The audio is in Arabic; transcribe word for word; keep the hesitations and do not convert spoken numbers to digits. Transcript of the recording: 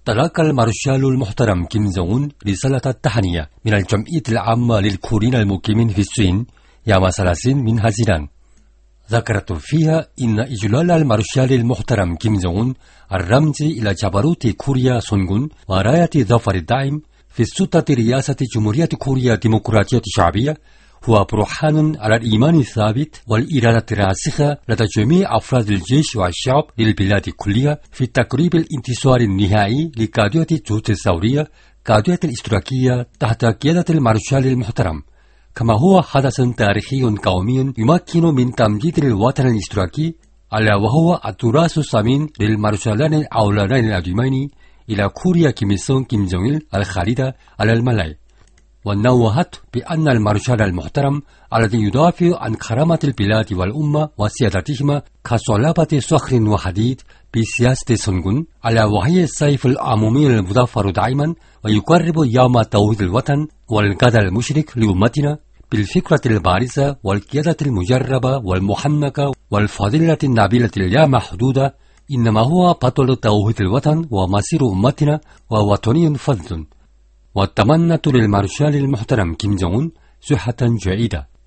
تلقى المارشال المحترم كيم جونغ أون رسالة التهنئة من الجمعية العامة للكوريين المقيمين في الصين يوم ثلاثين من حزيران. ذكرت فيها إن إجلال المارشال المحترم كيم جونغ أون الرمز إلى جبروت كوريا سونغون وراية ظفر الدائم في سلطة رئاسة جمهورية كوريا الديمقراطية الشعبية هو برهان على الإيمان الثابت والإرادة الراسخة لدى جميع أفراد الجيش والشعب للبلاد كلها في تقريب الانتصار النهائي لقضية الجهود الثورية قضية الاشتراكية تحت قيادة المارشال المحترم، كما هو حدث تاريخي قومي يمكن من تمجيد الوطن الاشتراكي، ألا وهو التراث الثمين للمارشالين الأولين العظيمين إلى كوريا كيم إل سونغ كيم جونغ إل الخالدة على الملاي. ونوهت بأن المارشال المحترم الذي يدافع عن كرامة البلاد والأمة وسيادتهما كصلابة صخر وحديد بسياسة سونغون، ألا وهي السيف العمومي المظفر دائما ويقرب يوم توحيد الوطن والغد المشرق لأمتنا بالفكرة البارزة والقيادة المجربة والمحنكة والفضيلة النبيلة اللامحدودة، إنما هو بطل توحيد الوطن ومصير أمتنا ووطني فذ. وتمنت للمارشال المحترم كيم جونغ أون صحة جيدة.